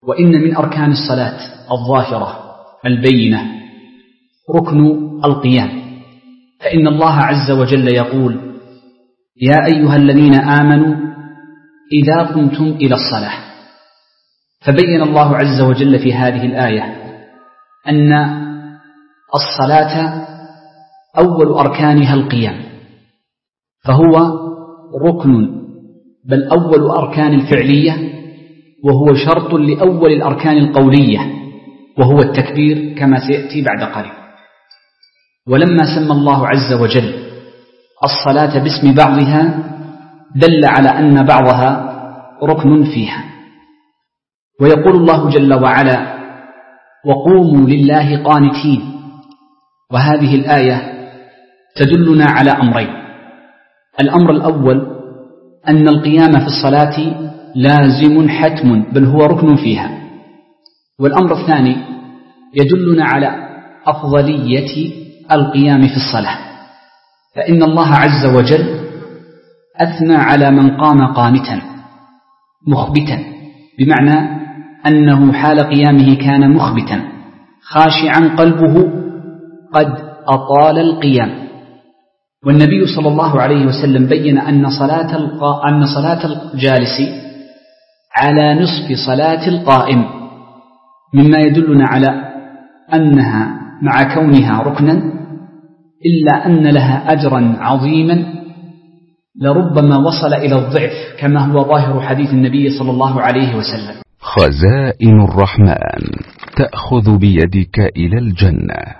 وإن من أركان الصلاة الظاهرة البينة ركن القيام، فإن الله عز وجل يقول: يا أيها الذين آمنوا إذا قمتم إلى الصلاة. فبين الله عز وجل في هذه الآية أن الصلاة أول أركانها القيام، فهو ركن، بل أول أركان الفعلية، وهو شرط لأول الأركان القولية، وهو التكبير كما سيأتي بعد قليل. ولما سمى الله عز وجل الصلاة باسم بعضها دل على أن بعضها ركن فيها. ويقول الله جل وعلا: وقوموا لله قانتين. وهذه الآية تدلنا على أمرين: الأمر الأول أن القيام في الصلاة لازم حتم، بل هو ركن فيها. والأمر الثاني يدلنا على أفضلية القيام في الصلاة، فإن الله عز وجل أثنى على من قام قانتا مخبتا، بمعنى أنه حال قيامه كان مخبتا خاشعا قلبه قد أطال القيام. والنبي صلى الله عليه وسلم بين أن صلاة الجالس على نصف صلاة القائم، مما يدلنا على أنها مع كونها ركنا إلا أن لها أجرا عظيما لربما وصل إلى الضعف، كما هو ظاهر حديث النبي صلى الله عليه وسلم: خزائن الرحمن تأخذ بيدك إلى الجنة.